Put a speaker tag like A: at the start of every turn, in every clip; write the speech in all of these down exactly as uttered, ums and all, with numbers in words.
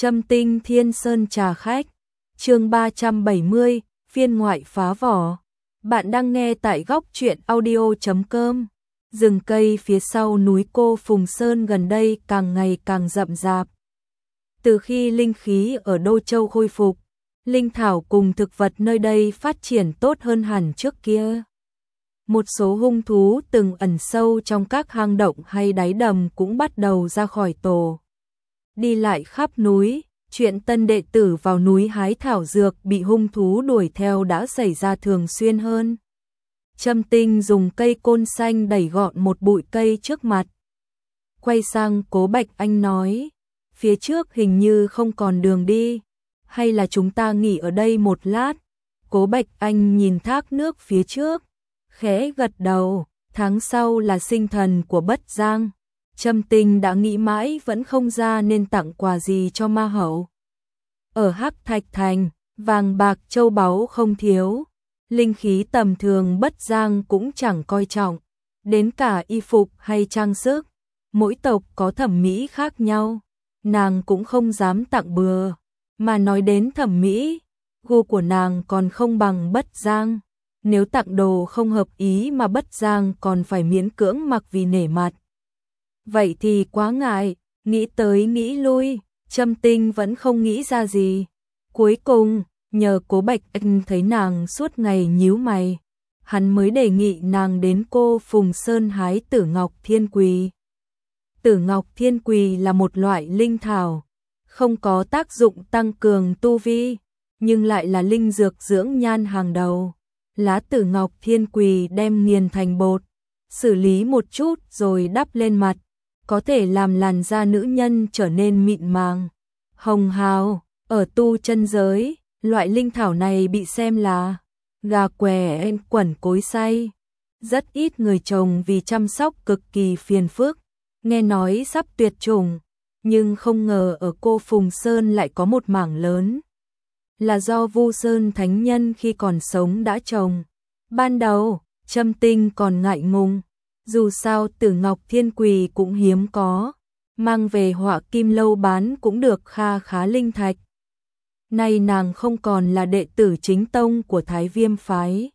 A: Châm tinh thiên sơn trà khách, chương ba trăm bảy mươi, phiên ngoại phá vỏ. Bạn đang nghe tại góc truyện audio chấm com. Rừng cây phía sau núi Cô Phùng Sơn gần đây càng ngày càng rậm rạp. Từ khi linh khí ở Đô Châu khôi phục, linh thảo cùng thực vật nơi đây phát triển tốt hơn hẳn trước kia. Một số hung thú từng ẩn sâu trong các hang động hay đáy đầm cũng bắt đầu ra khỏi tổ. Đi lại khắp núi, chuyện tân đệ tử vào núi hái thảo dược bị hung thú đuổi theo đã xảy ra thường xuyên hơn. Châm tinh dùng cây côn xanh đẩy gọn một bụi cây trước mặt. Quay sang Cố Bạch Anh nói, phía trước hình như không còn đường đi, hay là chúng ta nghỉ ở đây một lát. Cố Bạch Anh nhìn thác nước phía trước, khẽ gật đầu, tháng sau là sinh thần của Bất Giang. Châm tinh đã nghĩ mãi vẫn không ra nên tặng quà gì cho ma hậu. Ở Hắc Thạch Thành, vàng bạc châu báu không thiếu, linh khí tầm thường Bất Giang cũng chẳng coi trọng, đến cả y phục hay trang sức, mỗi tộc có thẩm mỹ khác nhau, nàng cũng không dám tặng bừa, mà nói đến thẩm mỹ, gu của nàng còn không bằng Bất Giang, nếu tặng đồ không hợp ý mà Bất Giang còn phải miễn cưỡng mặc vì nể mặt. Vậy thì quá ngại, nghĩ tới nghĩ lui, Châm tinh vẫn không nghĩ ra gì. Cuối cùng, nhờ Cố Bạch Anh thấy nàng suốt ngày nhíu mày, hắn mới đề nghị nàng đến Cô Phùng Sơn hái Tử Ngọc Thiên Quỳ. Tử Ngọc Thiên Quỳ là một loại linh thảo, không có tác dụng tăng cường tu vi, nhưng lại là linh dược dưỡng nhan hàng đầu. Lá Tử Ngọc Thiên Quỳ đem nghiền thành bột, xử lý một chút rồi đắp lên mặt, có thể làm làn da nữ nhân trở nên mịn màng, hồng hào. Ở tu chân giới, loại linh thảo này bị xem là gà què quẩn cối xay. Rất ít người trồng vì chăm sóc cực kỳ phiền phức, nghe nói sắp tuyệt chủng, nhưng không ngờ ở Cô Phùng Sơn lại có một mảng lớn. Là do Vu Sơn Thánh Nhân khi còn sống đã trồng. Ban đầu, Châm tinh còn ngại ngùng, dù sao Tử Ngọc Thiên Quỳ cũng hiếm có, mang về Họa Kim Lâu bán cũng được kha khá linh thạch. Nay nàng không còn là đệ tử chính tông của Thái Viêm phái,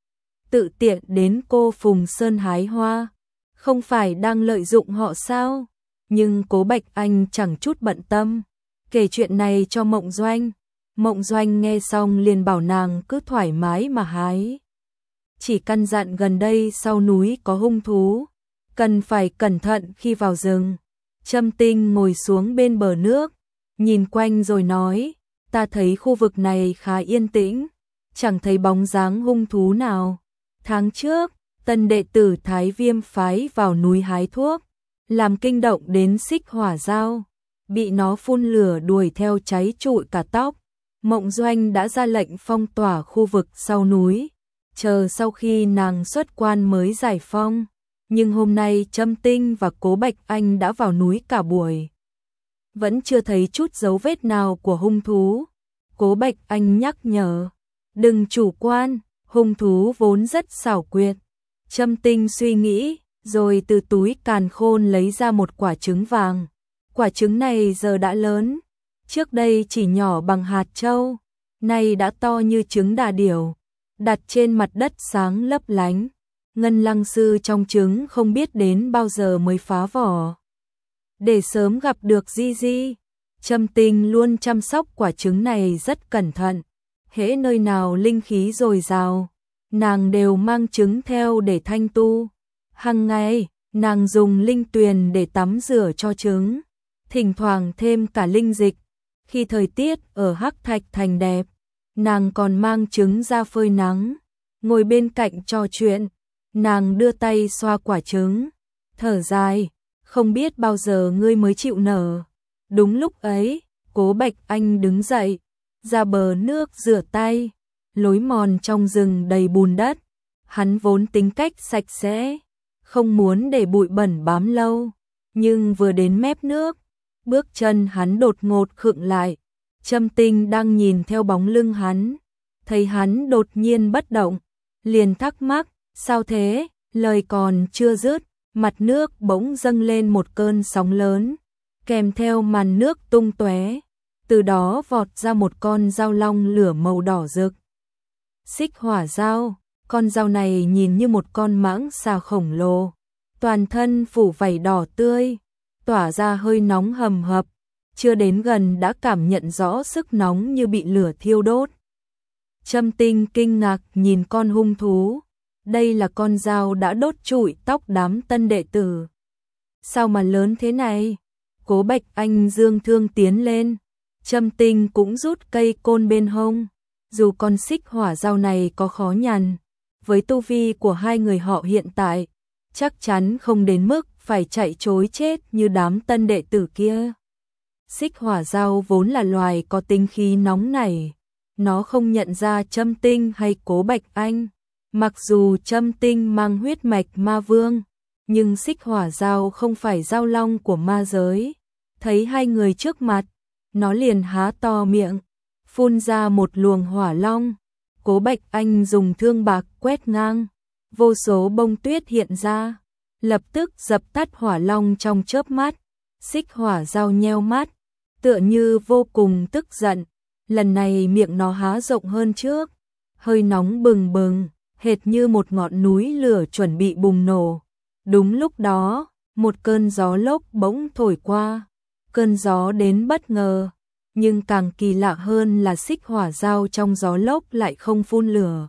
A: tự tiện đến Cô Phùng Sơn hái hoa, không phải đang lợi dụng họ sao? Nhưng Cố Bạch Anh chẳng chút bận tâm, kể chuyện này cho Mộng Doanh. Mộng Doanh nghe xong liền bảo nàng cứ thoải mái mà hái. Chỉ căn dặn gần đây sau núi có hung thú, cần phải cẩn thận khi vào rừng. Châm tinh ngồi xuống bên bờ nước, nhìn quanh rồi nói, ta thấy khu vực này khá yên tĩnh, chẳng thấy bóng dáng hung thú nào. Tháng trước, tân đệ tử Thái Viêm phái vào núi hái thuốc, làm kinh động đến Xích Hỏa Dao, bị nó phun lửa đuổi theo cháy trụi cả tóc. Mộng Doanh đã ra lệnh phong tỏa khu vực sau núi, chờ sau khi nàng xuất quan mới giải phong. Nhưng hôm nay Châm tinh và Cố Bạch Anh đã vào núi cả buổi, vẫn chưa thấy chút dấu vết nào của hung thú. Cố Bạch Anh nhắc nhở, đừng chủ quan, hung thú vốn rất xảo quyệt. Châm tinh suy nghĩ, rồi từ túi càn khôn lấy ra một quả trứng vàng. Quả trứng này giờ đã lớn, trước đây chỉ nhỏ bằng hạt châu, nay đã to như trứng đà điểu, đặt trên mặt đất sáng lấp lánh. Ngân Lăng Sư trong trứng không biết đến bao giờ mới phá vỏ, để sớm gặp được Di Di. Châm tinh luôn chăm sóc quả trứng này rất cẩn thận, hễ nơi nào linh khí dồi dào, nàng đều mang trứng theo để thanh tu. Hằng ngày, nàng dùng linh tuyền để tắm rửa cho trứng, thỉnh thoảng thêm cả linh dịch. Khi thời tiết ở Hắc Thạch Thành đẹp, nàng còn mang trứng ra phơi nắng, ngồi bên cạnh trò chuyện. Nàng đưa tay xoa quả trứng, thở dài, không biết bao giờ ngươi mới chịu nở. Đúng lúc ấy, Cố Bạch Anh đứng dậy, ra bờ nước rửa tay. Lối mòn trong rừng đầy bùn đất, hắn vốn tính cách sạch sẽ, không muốn để bụi bẩn bám lâu, nhưng vừa đến mép nước, bước chân hắn đột ngột khựng lại. Châm tinh đang nhìn theo bóng lưng hắn, thấy hắn đột nhiên bất động, liền thắc mắc, sao thế? Lời còn chưa dứt, mặt nước bỗng dâng lên một cơn sóng lớn, kèm theo màn nước tung tóe. từ đó vọt ra một con dao long lửa màu đỏ rực. Xích hỏa dao, con dao này nhìn như một con mãng xà khổng lồ, toàn thân phủ vảy đỏ tươi, tỏa ra hơi nóng hầm hập, chưa đến gần đã cảm nhận rõ sức nóng như bị lửa thiêu đốt. Trâm Tinh kinh ngạc nhìn con hung thú, đây là con dao đã đốt trụi tóc đám tân đệ tử. Sao mà lớn thế này? Cố Bạch Anh dương thương tiến lên, Trâm Tinh cũng rút cây côn bên hông. Dù con xích hỏa dao này có khó nhằn, với tu vi của hai người họ hiện tại, chắc chắn không đến mức phải chạy trối chết như đám tân đệ tử kia. Xích hỏa dao vốn là loài có tính khí nóng nảy, nó không nhận ra Trâm Tinh hay Cố Bạch Anh. Mặc dù Trâm Tinh mang huyết mạch ma vương, nhưng xích hỏa dao không phải dao long của ma giới. Thấy hai người trước mặt, nó liền há to miệng, phun ra một luồng hỏa long. Cố Bạch Anh dùng thương bạc quét ngang, vô số bông tuyết hiện ra, lập tức dập tắt hỏa long trong chớp mắt. Xích hỏa dao nheo mắt, tựa như vô cùng tức giận. Lần này miệng nó há rộng hơn trước, hơi nóng bừng bừng, hệt như một ngọn núi lửa chuẩn bị bùng nổ. Đúng lúc đó, một cơn gió lốc bỗng thổi qua. Cơn gió đến bất ngờ, nhưng càng kỳ lạ hơn là xích hỏa dao trong gió lốc lại không phun lửa,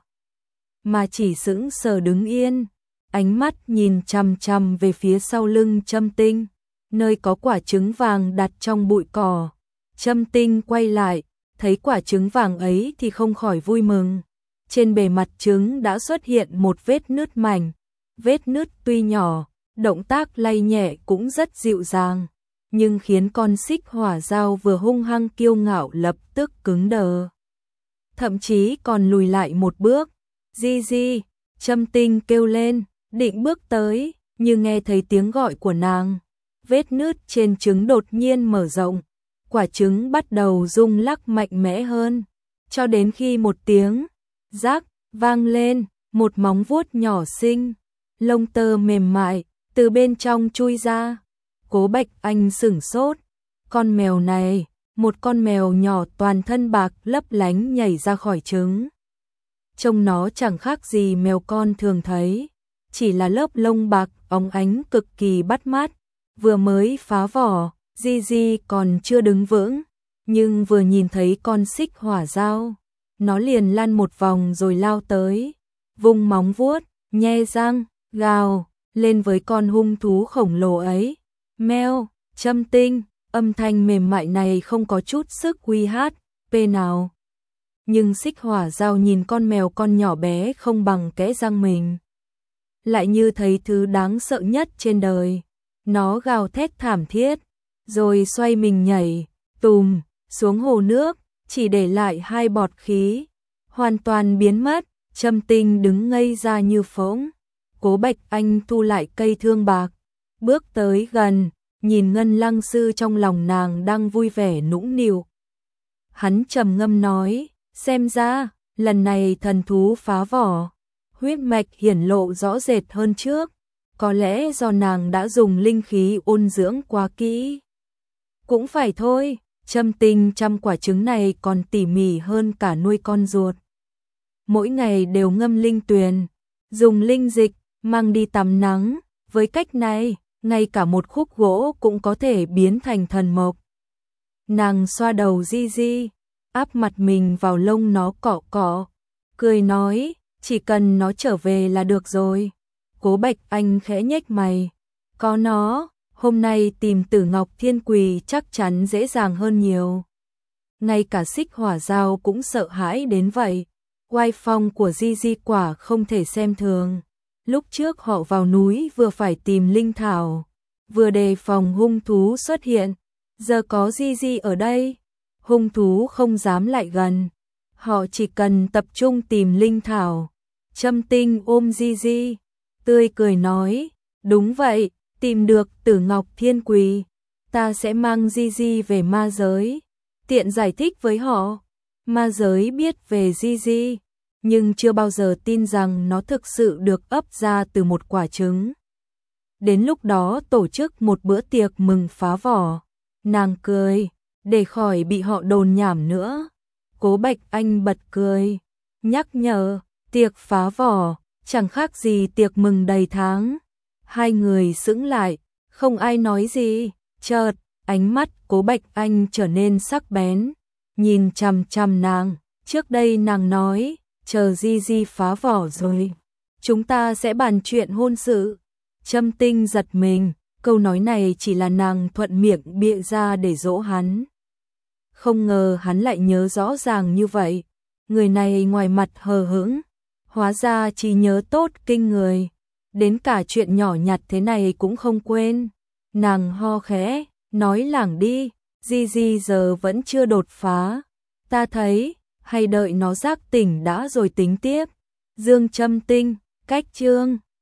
A: mà chỉ sững sờ đứng yên, ánh mắt nhìn chằm chằm về phía sau lưng Trâm Tinh, nơi có quả trứng vàng đặt trong bụi cỏ. Trâm Tinh quay lại, thấy quả trứng vàng ấy thì không khỏi vui mừng. Trên bề mặt trứng đã xuất hiện một vết nứt mảnh, vết nứt tuy nhỏ, động tác lay nhẹ cũng rất dịu dàng, nhưng khiến con xích hỏa dao vừa hung hăng kiêu ngạo lập tức cứng đờ, thậm chí còn lùi lại một bước. Di Di, Trâm Tinh kêu lên, định bước tới, nhưng nghe thấy tiếng gọi của nàng, vết nứt trên trứng đột nhiên mở rộng, quả trứng bắt đầu rung lắc mạnh mẽ hơn, cho đến khi một tiếng rắc vang lên, một móng vuốt nhỏ xinh, lông tơ mềm mại từ bên trong chui ra. Cố Bạch Anh sửng sốt, con mèo này, một con mèo nhỏ toàn thân bạc lấp lánh nhảy ra khỏi trứng. Trông nó chẳng khác gì mèo con thường thấy, chỉ là lớp lông bạc óng ánh cực kỳ bắt mắt. Vừa mới phá vỏ, Di Di còn chưa đứng vững, nhưng vừa nhìn thấy con xích hỏa dao, nó liền lăn một vòng rồi lao tới, vung móng vuốt, nhe răng, gào lên với con hung thú khổng lồ ấy. Meo, Trâm Tinh, âm thanh mềm mại này không có chút sức uy hát pê nào. Nhưng xích hỏa dao nhìn con mèo con nhỏ bé không bằng kẽ răng mình, lại như thấy thứ đáng sợ nhất trên đời. Nó gào thét thảm thiết, rồi xoay mình nhảy, tùm, xuống hồ nước, chỉ để lại hai bọt khí, hoàn toàn biến mất. Trâm Tinh đứng ngây ra như phỗng. Cố Bạch Anh thu lại cây thương bạc, bước tới gần, nhìn Ngân Lăng Sư trong lòng nàng đang vui vẻ nũng nịu. Hắn trầm ngâm nói, xem ra, lần này thần thú phá vỏ, huyết mạch hiển lộ rõ rệt hơn trước, có lẽ do nàng đã dùng linh khí ôn dưỡng quá kỹ. Cũng phải thôi, Trâm Tinh chăm quả trứng này còn tỉ mỉ hơn cả nuôi con ruột. Mỗi ngày đều ngâm linh tuyền, dùng linh dịch, mang đi tắm nắng, với cách này, ngay cả một khúc gỗ cũng có thể biến thành thần mộc. Nàng xoa đầu Di Di, áp mặt mình vào lông nó cọ cọ, cười nói, chỉ cần nó trở về là được rồi. Cố Bạch Anh khẽ nhếch mày, có nó, hôm nay tìm Tử Ngọc Thiên Quỳ chắc chắn dễ dàng hơn nhiều. Ngay cả xích hỏa dao cũng sợ hãi đến vậy. Oai phong của Di Di quả không thể xem thường. Lúc trước họ vào núi vừa phải tìm linh thảo, vừa đề phòng hung thú xuất hiện, giờ có Di Di ở đây, hung thú không dám lại gần. Họ chỉ cần tập trung tìm linh thảo. Trâm Tinh ôm Di Di, tươi cười nói, đúng vậy, tìm được Tử Ngọc Thiên Quỳ, ta sẽ mang Di Di về ma giới, tiện giải thích với họ. Ma giới biết về Di Di, nhưng chưa bao giờ tin rằng nó thực sự được ấp ra từ một quả trứng. Đến lúc đó tổ chức một bữa tiệc mừng phá vỏ. Nàng cười, để khỏi bị họ đồn nhảm nữa. Cố Bạch Anh bật cười, nhắc nhở, tiệc phá vỏ, chẳng khác gì tiệc mừng đầy tháng. Hai người sững lại, không ai nói gì, chợt, ánh mắt Cố Bạch Anh trở nên sắc bén, nhìn chằm chằm nàng, trước đây nàng nói, chờ Di Di phá vỏ rồi, chúng ta sẽ bàn chuyện hôn sự. Trâm Tinh giật mình, câu nói này chỉ là nàng thuận miệng bịa ra để dỗ hắn. Không ngờ hắn lại nhớ rõ ràng như vậy, người này ngoài mặt hờ hững, hóa ra chỉ nhớ tốt kinh người, đến cả chuyện nhỏ nhặt thế này cũng không quên. Nàng ho khẽ, nói lảng đi, Di Di giờ vẫn chưa đột phá, ta thấy, hay đợi nó giác tỉnh đã rồi tính tiếp. Dương Trâm Tinh, cách chương